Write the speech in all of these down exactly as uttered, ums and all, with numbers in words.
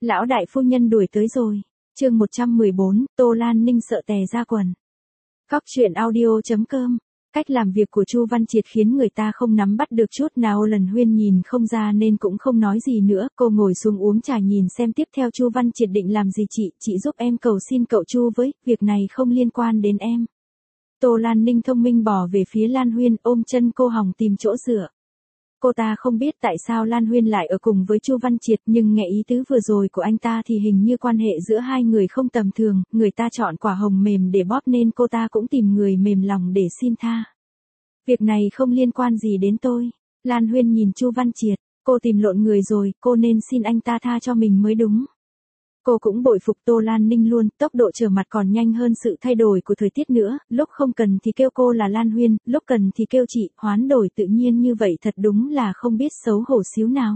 Lão đại phu nhân đuổi tới rồi. Chương một trăm mười bốn, Tô Lan Ninh sợ tè ra quần. Cóc truyện audio chấm com. Cách làm việc của Chu Văn Triệt khiến người ta không nắm bắt được chút nào. Lần Huyên nhìn không ra nên cũng không nói gì nữa, cô ngồi xuống uống trà nhìn xem tiếp theo Chu Văn Triệt định làm gì. Chị, chị giúp em cầu xin cậu Chu với, việc này không liên quan đến em. Tô Lan Ninh thông minh bỏ về phía Lan Huyên, ôm chân cô hòng tìm chỗ dựa. Cô ta không biết tại sao Lan Huyên lại ở cùng với Chu Văn Triệt, nhưng nghe ý tứ vừa rồi của anh ta thì hình như quan hệ giữa hai người không tầm thường, người ta chọn quả hồng mềm để bóp nên cô ta cũng tìm người mềm lòng để xin tha. Việc này không liên quan gì đến tôi. Lan Huyên nhìn Chu Văn Triệt, cô tìm lộn người rồi, cô nên xin anh ta tha cho mình mới đúng. Cô cũng bội phục Tô Lan Ninh luôn, tốc độ trở mặt còn nhanh hơn sự thay đổi của thời tiết nữa, lúc không cần thì kêu cô là Lan Huyên, lúc cần thì kêu chị, hoán đổi tự nhiên như vậy thật đúng là không biết xấu hổ xíu nào.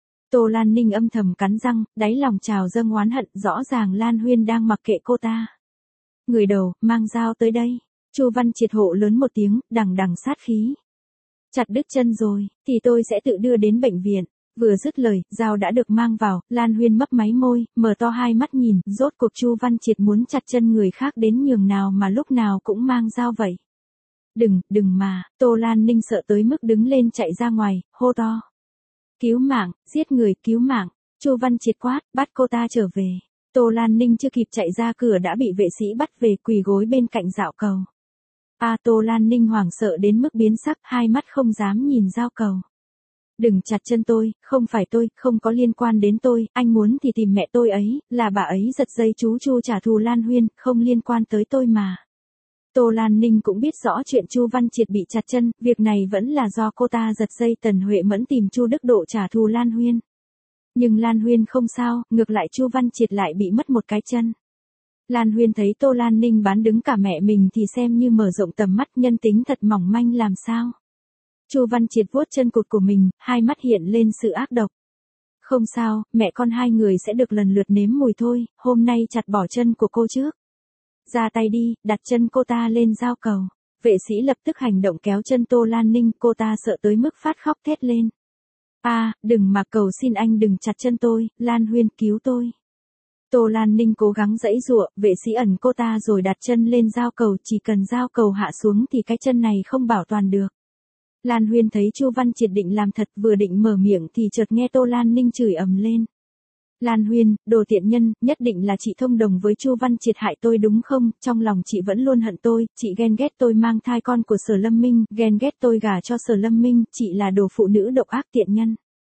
Tô Lan Ninh âm thầm cắn răng, đáy lòng trào dâng oán hận, rõ ràng Lan Huyên đang mặc kệ cô ta. Người đầu, mang dao tới đây. Chu Văn Triệt hộ lớn một tiếng, đằng đằng sát khí. Chặt đứt chân rồi, thì tôi sẽ tự đưa đến bệnh viện. Vừa dứt lời, dao đã được mang vào, Lan Huyên mấp máy môi, mở to hai mắt nhìn, rốt cuộc Chu Văn Triệt muốn chặt chân người khác đến nhường nào mà lúc nào cũng mang dao vậy. Đừng, đừng mà, Tô Lan Ninh sợ tới mức đứng lên chạy ra ngoài, hô to. Cứu mạng, giết người, cứu mạng. Chu Văn Triệt quát, bắt cô ta trở về. Tô Lan Ninh chưa kịp chạy ra cửa đã bị vệ sĩ bắt về, quỳ gối bên cạnh dạo cầu. A à, Tô Lan Ninh hoảng sợ đến mức biến sắc, hai mắt không dám nhìn dao cầu. Đừng chặt chân tôi, không phải tôi, không có liên quan đến tôi, anh muốn thì tìm mẹ tôi ấy, là bà ấy giật dây chú Chu trả thù Lan Huyên, không liên quan tới tôi mà. Tô Lan Ninh cũng biết rõ chuyện Chu Văn Triệt bị chặt chân, việc này vẫn là do cô ta giật dây Tần Huệ Mẫn tìm Chu Đức Độ trả thù Lan Huyên. Nhưng Lan Huyên không sao, ngược lại Chu Văn Triệt lại bị mất một cái chân. Lan Huyên thấy Tô Lan Ninh bán đứng cả mẹ mình thì xem như mở rộng tầm mắt, nhân tính thật mỏng manh làm sao. Chu Văn Triệt vuốt chân cụt của mình, hai mắt hiện lên sự ác độc. Không sao, mẹ con hai người sẽ được lần lượt nếm mùi thôi, hôm nay chặt bỏ chân của cô trước. Ra tay đi, đặt chân cô ta lên dao cầu. Vệ sĩ lập tức hành động kéo chân Tô Lan Ninh, cô ta sợ tới mức phát khóc thét lên. A, à, đừng mà cầu xin anh đừng chặt chân tôi, Lan Huyên cứu tôi. Tô Lan Ninh cố gắng giãy giụa, vệ sĩ ẩn cô ta rồi đặt chân lên dao cầu, chỉ cần dao cầu hạ xuống thì cái chân này không bảo toàn được. Lan Huyên thấy Chu Văn Triệt định làm thật, vừa định mở miệng thì chợt nghe Tô Lan Ninh chửi ầm lên. Lan Huyên, đồ tiện nhân, nhất định là chị thông đồng với Chu Văn Triệt hại tôi đúng không? Trong lòng chị vẫn luôn hận tôi, chị ghen ghét tôi mang thai con của Sở Lâm Minh, ghen ghét tôi gả cho Sở Lâm Minh, chị là đồ phụ nữ độc ác tiện nhân.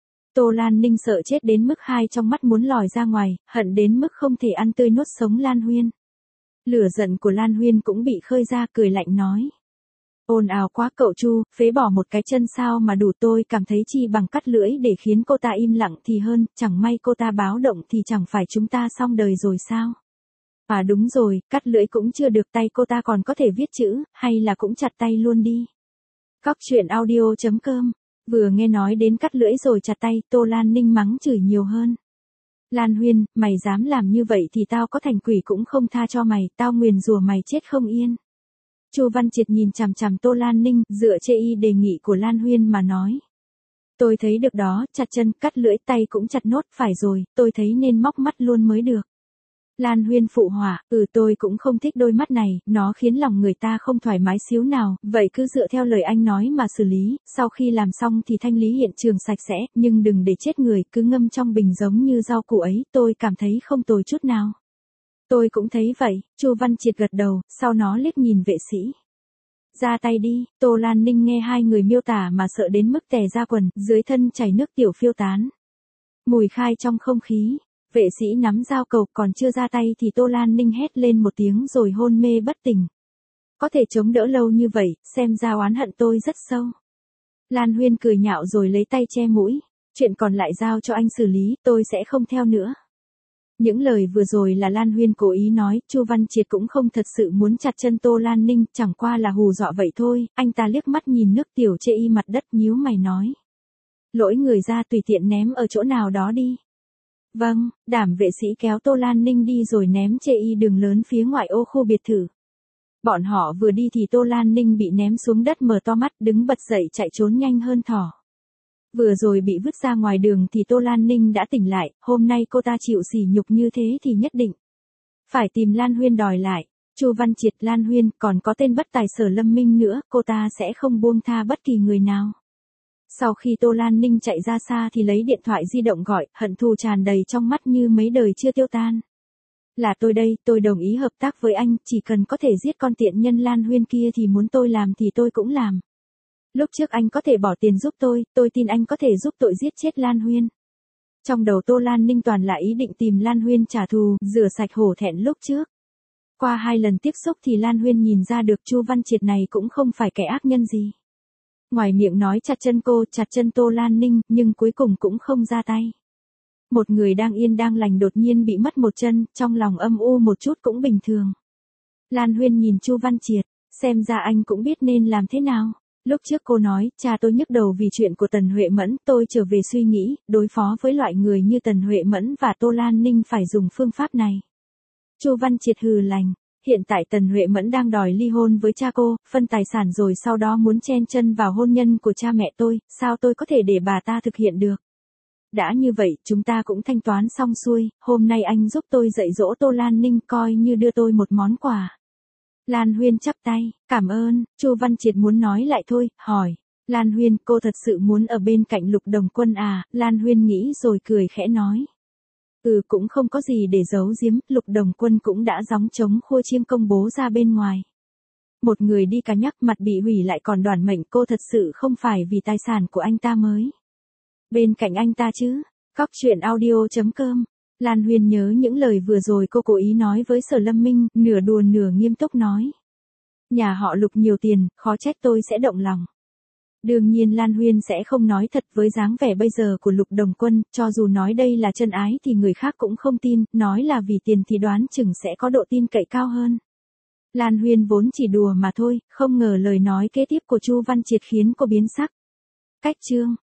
Tô Lan Ninh sợ chết đến mức hai trong mắt muốn lòi ra ngoài, hận đến mức không thể ăn tươi nuốt sống Lan Huyên. Lửa giận của Lan Huyên cũng bị khơi ra, cười lạnh nói. Ồn ào quá cậu Chu, phế bỏ một cái chân sao mà đủ, tôi cảm thấy chi bằng cắt lưỡi để khiến cô ta im lặng thì hơn, chẳng may cô ta báo động thì chẳng phải chúng ta xong đời rồi sao? À đúng rồi, cắt lưỡi cũng chưa được, tay cô ta còn có thể viết chữ, hay là cũng chặt tay luôn đi. Cóc truyện audio chấm com. Vừa nghe nói đến cắt lưỡi rồi chặt tay, Tô Lan Ninh mắng chửi nhiều hơn. Lan Huyên, mày dám làm như vậy thì tao có thành quỷ cũng không tha cho mày, tao nguyền rủa mày chết không yên. Chu Văn Triệt nhìn chằm chằm Tô Lan Ninh, dựa chê y đề nghị của Lan Huyên mà nói. Tôi thấy được đó, chặt chân, cắt lưỡi, tay cũng chặt nốt, phải rồi, tôi thấy nên móc mắt luôn mới được. Lan Huyên phụ họa, ừ tôi cũng không thích đôi mắt này, nó khiến lòng người ta không thoải mái xíu nào, vậy cứ dựa theo lời anh nói mà xử lý, sau khi làm xong thì thanh lý hiện trường sạch sẽ, nhưng đừng để chết người, cứ ngâm trong bình giống như rau củ ấy, tôi cảm thấy không tồi chút nào. Tôi cũng thấy vậy, Chu Văn Triệt gật đầu, sau nó liếc nhìn vệ sĩ. Ra tay đi, Tô Lan Ninh nghe hai người miêu tả mà sợ đến mức tè ra quần, dưới thân chảy nước tiểu phiêu tán. Mùi khai trong không khí, vệ sĩ nắm dao cầu, còn chưa ra tay thì Tô Lan Ninh hét lên một tiếng rồi hôn mê bất tỉnh. Có thể chống đỡ lâu như vậy, xem ra oán hận tôi rất sâu. Lan Huyên cười nhạo rồi lấy tay che mũi, chuyện còn lại giao cho anh xử lý, tôi sẽ không theo nữa. Những lời vừa rồi là Lan Huyên cố ý nói, Chu Văn Triệt cũng không thật sự muốn chặt chân Tô Lan Ninh, chẳng qua là hù dọa vậy thôi, anh ta liếc mắt nhìn nước tiểu chê y mặt đất nhíu mày nói. Lỗi người ra tùy tiện ném ở chỗ nào đó đi. Vâng, đảm vệ sĩ kéo Tô Lan Ninh đi rồi ném chê y đường lớn phía ngoại ô khu biệt thự. Bọn họ vừa đi thì Tô Lan Ninh bị ném xuống đất mở to mắt đứng bật dậy chạy trốn nhanh hơn thỏ. Vừa rồi bị vứt ra ngoài đường thì Tô Lan Ninh đã tỉnh lại, hôm nay cô ta chịu sỉ nhục như thế thì nhất định phải tìm Lan Huyên đòi lại. Chu Văn Triệt, Lan Huyên, còn có tên bất tài Sở Lâm Minh nữa, cô ta sẽ không buông tha bất kỳ người nào. Sau khi Tô Lan Ninh chạy ra xa thì lấy điện thoại di động gọi, hận thù tràn đầy trong mắt như mấy đời chưa tiêu tan. Là tôi đây, tôi đồng ý hợp tác với anh, chỉ cần có thể giết con tiện nhân Lan Huyên kia thì muốn tôi làm thì tôi cũng làm. Lúc trước anh có thể bỏ tiền giúp tôi, tôi tin anh có thể giúp tội giết chết Lan Huyên. Trong đầu Tô Lan Ninh toàn là ý định tìm Lan Huyên trả thù, rửa sạch hổ thẹn lúc trước. Qua hai lần tiếp xúc thì Lan Huyên nhìn ra được Chu Văn Triệt này cũng không phải kẻ ác nhân gì. Ngoài miệng nói chặt chân cô, chặt chân Tô Lan Ninh, nhưng cuối cùng cũng không ra tay. Một người đang yên đang lành đột nhiên bị mất một chân, trong lòng âm u một chút cũng bình thường. Lan Huyên nhìn Chu Văn Triệt, xem ra anh cũng biết nên làm thế nào. Lúc trước cô nói, cha tôi nhức đầu vì chuyện của Tần Huệ Mẫn, tôi trở về suy nghĩ, đối phó với loại người như Tần Huệ Mẫn và Tô Lan Ninh phải dùng phương pháp này. Chu Văn Triệt hừ lạnh, hiện tại Tần Huệ Mẫn đang đòi ly hôn với cha cô, phân tài sản rồi sau đó muốn chen chân vào hôn nhân của cha mẹ tôi, sao tôi có thể để bà ta thực hiện được. Đã như vậy, chúng ta cũng thanh toán xong xuôi, hôm nay anh giúp tôi dạy dỗ Tô Lan Ninh coi như đưa tôi một món quà. Lan Huyên chắp tay, cảm ơn, Chu Văn Triệt muốn nói lại thôi, hỏi. Lan Huyên, cô thật sự muốn ở bên cạnh Lục Đồng Quân à, Lan Huyên nghĩ rồi cười khẽ nói. Ừ, cũng không có gì để giấu giếm, Lục Đồng Quân cũng đã gióng trống khua chiêng công bố ra bên ngoài. Một người đi cá nhắc mặt bị hủy lại còn đoản mệnh, cô thật sự không phải vì tài sản của anh ta mới bên cạnh anh ta chứ. Cóc truyện audio chấm com. Lan Huyên nhớ những lời vừa rồi cô cố ý nói với Sở Lâm Minh, nửa đùa nửa nghiêm túc nói. Nhà họ Lục nhiều tiền, khó trách tôi sẽ động lòng. Đương nhiên Lan Huyên sẽ không nói thật với dáng vẻ bây giờ của Lục Đồng Quân, cho dù nói đây là chân ái thì người khác cũng không tin, nói là vì tiền thì đoán chừng sẽ có độ tin cậy cao hơn. Lan Huyên vốn chỉ đùa mà thôi, không ngờ lời nói kế tiếp của Chu Văn Triệt khiến cô biến sắc. Cách chương